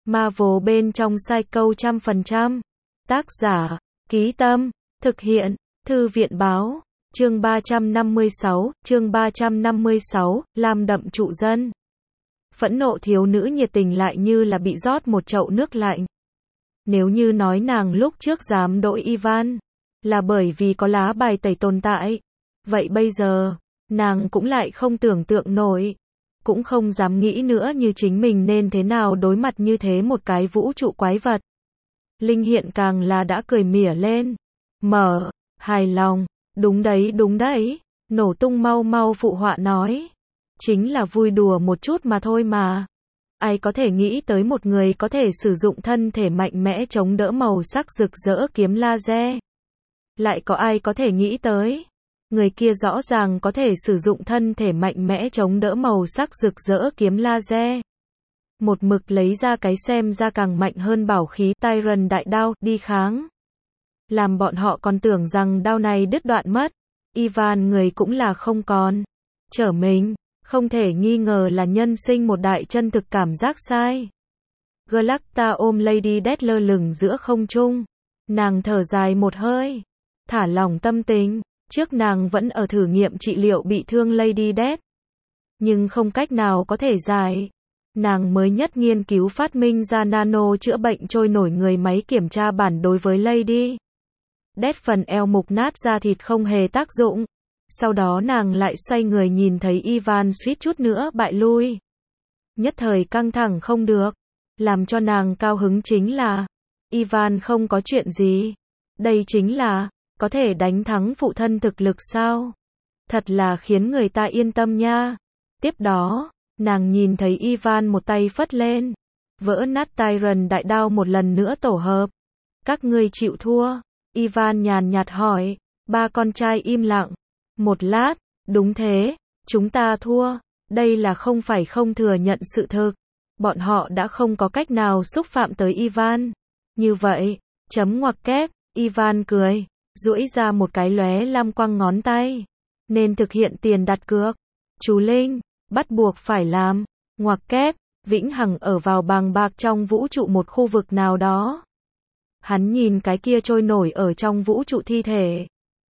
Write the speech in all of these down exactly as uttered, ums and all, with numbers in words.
Marvel bên trong Psycho trăm phần trăm. Tác giả, Ký Tâm, thực hiện, Thư viện báo, chương ba trăm năm mươi sáu, chương ba trăm năm mươi sáu, Lam đậm trụ dân. Phẫn nộ thiếu nữ nhiệt tình lại như là bị rót một chậu nước lạnh. Nếu như nói nàng lúc trước dám đội Ivan, là bởi vì có lá bài tẩy tồn tại, vậy bây giờ, nàng cũng lại không tưởng tượng nổi, cũng không dám nghĩ nữa như chính mình nên thế nào đối mặt như thế một cái vũ trụ quái vật. Linh Hiện càng là đã cười mỉa lên. Mở, hài lòng, đúng đấy đúng đấy, nổ tung mau mau phụ họa nói. Chính là vui đùa một chút mà thôi mà. Ai có thể nghĩ tới một người có thể sử dụng thân thể mạnh mẽ chống đỡ màu sắc rực rỡ kiếm laser. Lại có ai có thể nghĩ tới. Người kia rõ ràng có thể sử dụng thân thể mạnh mẽ chống đỡ màu sắc rực rỡ kiếm laser. Một mực lấy ra cái xem ra càng mạnh hơn bảo khí Tyrant đại đao đi kháng. Làm bọn họ còn tưởng rằng đao này đứt đoạn mất. Ivan người cũng là không còn. Trở mình, không thể nghi ngờ là nhân sinh một đại chân thực cảm giác sai. Galacta ôm Lady Death lơ lửng giữa không trung. Nàng thở dài một hơi. Thả lỏng tâm tình. Trước nàng vẫn ở thử nghiệm trị liệu bị thương Lady Death. Nhưng không cách nào có thể giải. Nàng mới nhất nghiên cứu phát minh ra nano chữa bệnh trôi nổi người máy kiểm tra bản đối với Lady Death phần eo mục nát da thịt không hề tác dụng. Sau đó nàng lại xoay người nhìn thấy Ivan suýt chút nữa bại lui. Nhất thời căng thẳng không được. Làm cho nàng cao hứng chính là Ivan không có chuyện gì. Đây chính là có thể đánh thắng phụ thân thực lực sao? Thật là khiến người ta yên tâm nha. Tiếp đó, nàng nhìn thấy Ivan một tay phất lên. Vỡ nát Tyrant đại đao một lần nữa tổ hợp. Các ngươi chịu thua? Ivan nhàn nhạt hỏi. Ba con trai im lặng. Một lát, đúng thế, chúng ta thua. Đây là không phải không thừa nhận sự thực. Bọn họ đã không có cách nào xúc phạm tới Ivan. Như vậy, chấm ngoặc kép, Ivan cười. Duỗi ra một cái lóe lam quang ngón tay. Nên thực hiện tiền đặt cược. Chú Linh, bắt buộc phải làm. Ngoặc kép, vĩnh hằng ở vào bàng bạc trong vũ trụ một khu vực nào đó. Hắn nhìn cái kia trôi nổi ở trong vũ trụ thi thể.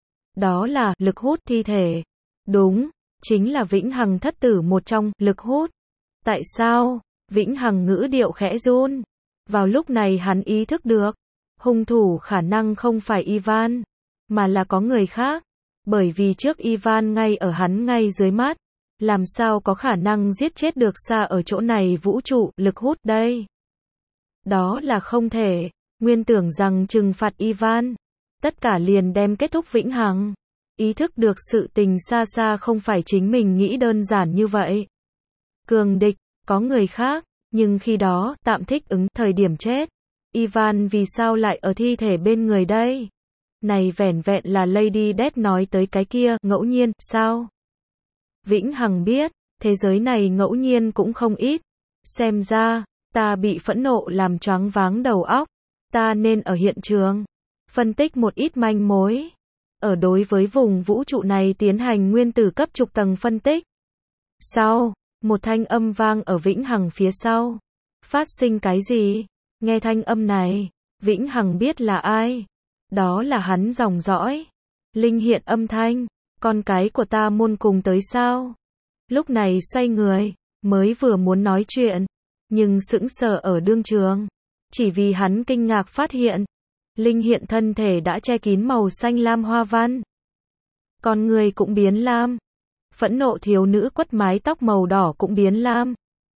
Đó là lực hút thi thể. Đúng, chính là vĩnh hằng thất tử một trong lực hút. Tại sao? Vĩnh hằng ngữ điệu khẽ run. Vào lúc này hắn ý thức được. Hung thủ khả năng không phải Ivan, mà là có người khác. Bởi vì trước Ivan ngay ở hắn ngay dưới mắt. Làm sao có khả năng giết chết được xa ở chỗ này vũ trụ lực hút đây? Đó là không thể. Nguyên tưởng rằng trừng phạt Ivan. Tất cả liền đem kết thúc vĩnh hằng. Ý thức được sự tình xa xa không phải chính mình nghĩ đơn giản như vậy. Cường địch, có người khác. Nhưng khi đó, tạm thích ứng thời điểm chết. Ivan vì sao lại ở thi thể bên người đây? Này vẻn vẹn là Lady Death nói tới cái kia, ngẫu nhiên, sao? Vĩnh hằng biết, thế giới này ngẫu nhiên cũng không ít. Xem ra, ta bị phẫn nộ làm choáng váng đầu óc. Ta nên ở hiện trường. Phân tích một ít manh mối. Ở đối với vùng vũ trụ này tiến hành nguyên tử cấp trục tầng phân tích. Sau, một thanh âm vang ở vĩnh hằng phía sau. Phát sinh cái gì? Nghe thanh âm này, vĩnh hằng biết là ai. Đó là hắn dòng dõi. Linh Hiện âm thanh. Con cái của ta môn cùng tới sao? Lúc này xoay người, mới vừa muốn nói chuyện. Nhưng sững sờ ở đương trường. Chỉ vì hắn kinh ngạc phát hiện. Linh Hiện thân thể đã che kín màu xanh lam hoa văn. Con người cũng biến lam. Phẫn nộ thiếu nữ quất mái tóc màu đỏ cũng biến lam.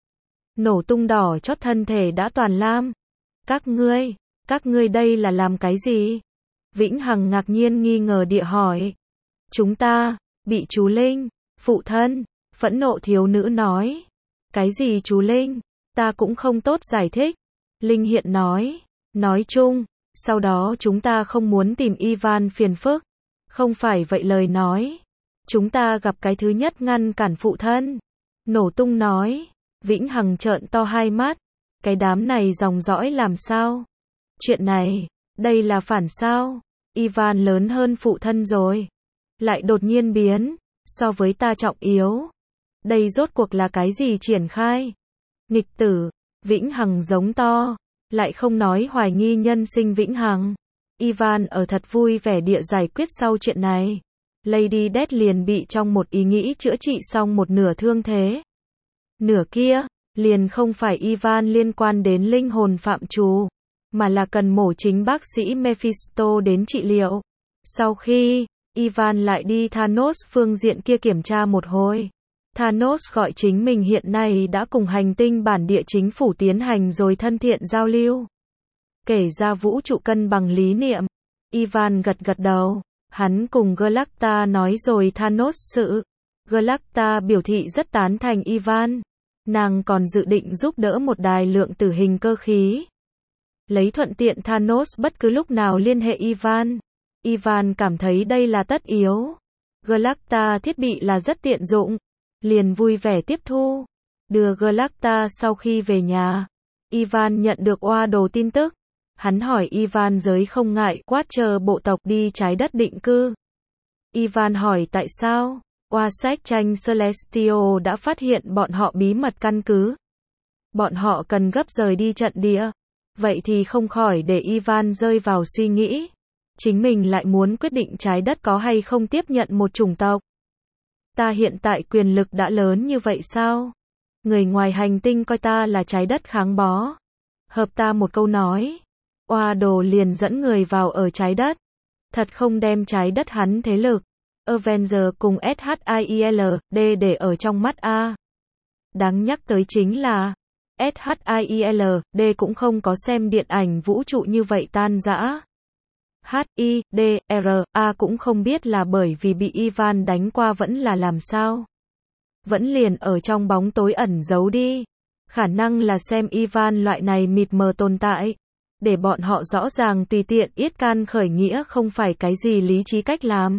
Nổ tung đỏ chót thân thể đã toàn lam. Các ngươi, các ngươi đây là làm cái gì? Vĩnh hằng ngạc nhiên nghi ngờ địa hỏi. Chúng ta, bị chú Linh, phụ thân, phẫn nộ thiếu nữ nói. Cái gì chú Linh? Ta cũng không tốt giải thích. Linh Hiện nói. Nói chung, sau đó chúng ta không muốn tìm Ivan phiền phức. Không phải vậy lời nói. Chúng ta gặp cái thứ nhất ngăn cản phụ thân. Nổ tung nói. Vĩnh hằng trợn to hai mắt. Cái đám này dòng dõi làm sao? Chuyện này, đây là phản sao? Ivan lớn hơn phụ thân rồi. Lại đột nhiên biến, so với ta trọng yếu. Đây rốt cuộc là cái gì triển khai? Nghịch tử, Vĩnh hằng giống to, lại không nói hoài nghi nhân sinh vĩnh hằng. Ivan ở thật vui vẻ địa giải quyết sau chuyện này. Lady Death liền bị trong một ý nghĩ chữa trị xong một nửa thương thế. Nửa kia, liền không phải Ivan liên quan đến linh hồn phạm trù, mà là cần mổ chính bác sĩ Mephisto đến trị liệu. Sau khi, Ivan lại đi Thanos phương diện kia kiểm tra một hồi. Thanos gọi chính mình hiện nay đã cùng hành tinh bản địa chính phủ tiến hành rồi thân thiện giao lưu. Kể ra vũ trụ cân bằng lý niệm. Ivan gật gật đầu. Hắn cùng Galacta nói rồi Thanos sự. Galacta biểu thị rất tán thành Ivan. Nàng còn dự định giúp đỡ một đài lượng tử hình cơ khí. Lấy thuận tiện Thanos bất cứ lúc nào liên hệ Ivan. Ivan cảm thấy đây là tất yếu. Galacta thiết bị là rất tiện dụng. Liền vui vẻ tiếp thu. Đưa Galacta sau khi về nhà. Ivan nhận được oa đồ tin tức. Hắn hỏi Ivan giới không ngại Watcher bộ tộc đi trái đất định cư. Ivan hỏi tại sao? Oa sách tranh Celestial đã phát hiện bọn họ bí mật căn cứ. Bọn họ cần gấp rời đi trận địa. Vậy thì không khỏi để Ivan rơi vào suy nghĩ. Chính mình lại muốn quyết định trái đất có hay không tiếp nhận một chủng tộc. Ta hiện tại quyền lực đã lớn như vậy sao? Người ngoài hành tinh coi ta là trái đất kháng bó. Hợp ta một câu nói. Oa đồ liền dẫn người vào ở trái đất. Thật không đem trái đất hắn thế lực. Avenger cùng ét hát i e lờ đê để ở trong mắt A. Đáng nhắc tới chính là ét hát i e lờ đê cũng không có xem điện ảnh vũ trụ như vậy tan rã. hát i đê rờ a cũng không biết là bởi vì bị Ivan đánh qua vẫn là làm sao. Vẫn liền ở trong bóng tối ẩn giấu đi. Khả năng là xem Ivan loại này mịt mờ tồn tại. Để bọn họ rõ ràng tùy tiện yết can khởi nghĩa không phải cái gì lý trí cách làm.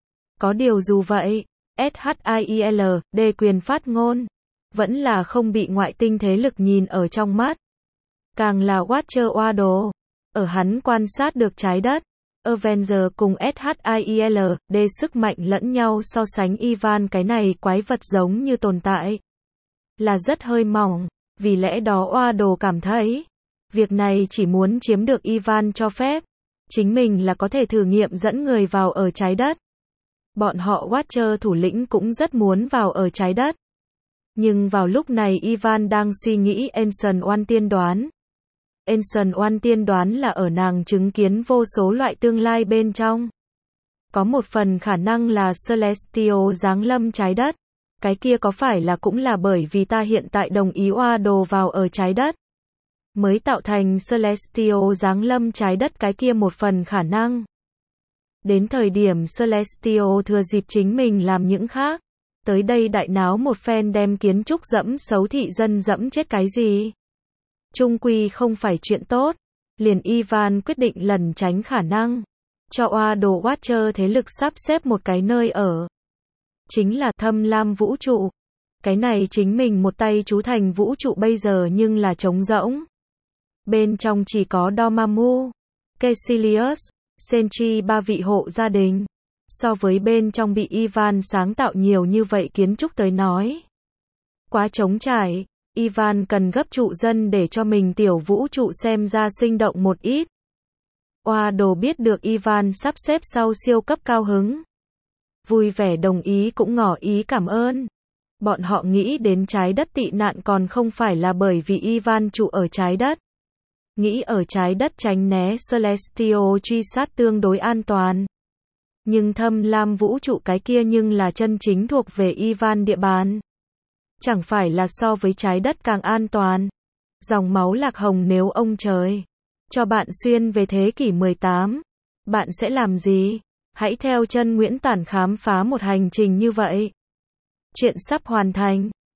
Có điều dù vậy, ét hát i e lờ đê quyền phát ngôn. Vẫn là không bị ngoại tinh thế lực nhìn ở trong mắt. Càng là Watcher oa đồ. Ở hắn quan sát được trái đất. Avenger cùng ét hát i e lờ đê sức mạnh lẫn nhau so sánh Ivan cái này quái vật giống như tồn tại. Là rất hơi mỏng. Vì lẽ đó oa đồ cảm thấy. Việc này chỉ muốn chiếm được Ivan cho phép. Chính mình là có thể thử nghiệm dẫn người vào ở trái đất. Bọn họ Watcher thủ lĩnh cũng rất muốn vào ở trái đất. Nhưng vào lúc này Ivan đang suy nghĩ Ancient One tiên đoán. Ancient One tiên đoán là ở nàng chứng kiến vô số loại tương lai bên trong. Có một phần khả năng là Celestial giáng lâm trái đất. Cái kia có phải là cũng là bởi vì ta hiện tại đồng ý oa đồ vào ở trái đất. Mới tạo thành Celestial giáng lâm trái đất cái kia một phần khả năng. Đến thời điểm Celestial thừa dịp chính mình làm những khác. Tới đây đại náo một phen đem kiến trúc dẫm xấu thị dân dẫm chết cái gì. Trung quy không phải chuyện tốt. Liền Ivan quyết định lẩn tránh khả năng. Cho oa đồ Watcher thế lực sắp xếp một cái nơi ở. Chính là thâm lam vũ trụ. Cái này chính mình một tay chú thành vũ trụ bây giờ nhưng là trống rỗng. Bên trong chỉ có Dormammu, Caecilius, Senchi ba vị hộ gia đình. So với bên trong bị Ivan sáng tạo nhiều như vậy kiến trúc tới nói. Quá trống trải, Ivan cần gấp trụ dân để cho mình tiểu vũ trụ xem ra sinh động một ít. Oa đồ biết được Ivan sắp xếp sau siêu cấp cao hứng. Vui vẻ đồng ý cũng ngỏ ý cảm ơn. Bọn họ nghĩ đến trái đất tị nạn còn không phải là bởi vì Ivan trụ ở trái đất. Nghĩ ở trái đất tránh né Celestial truy sát tương đối an toàn. Nhưng thâm lam vũ trụ cái kia nhưng là chân chính thuộc về Ivan địa bàn. Chẳng phải là so với trái đất càng an toàn. Dòng máu lạc hồng nếu ông trời cho bạn xuyên về thế kỷ mười tám, bạn sẽ làm gì? Hãy theo chân Nguyễn Tản khám phá một hành trình như vậy. Chuyện sắp hoàn thành.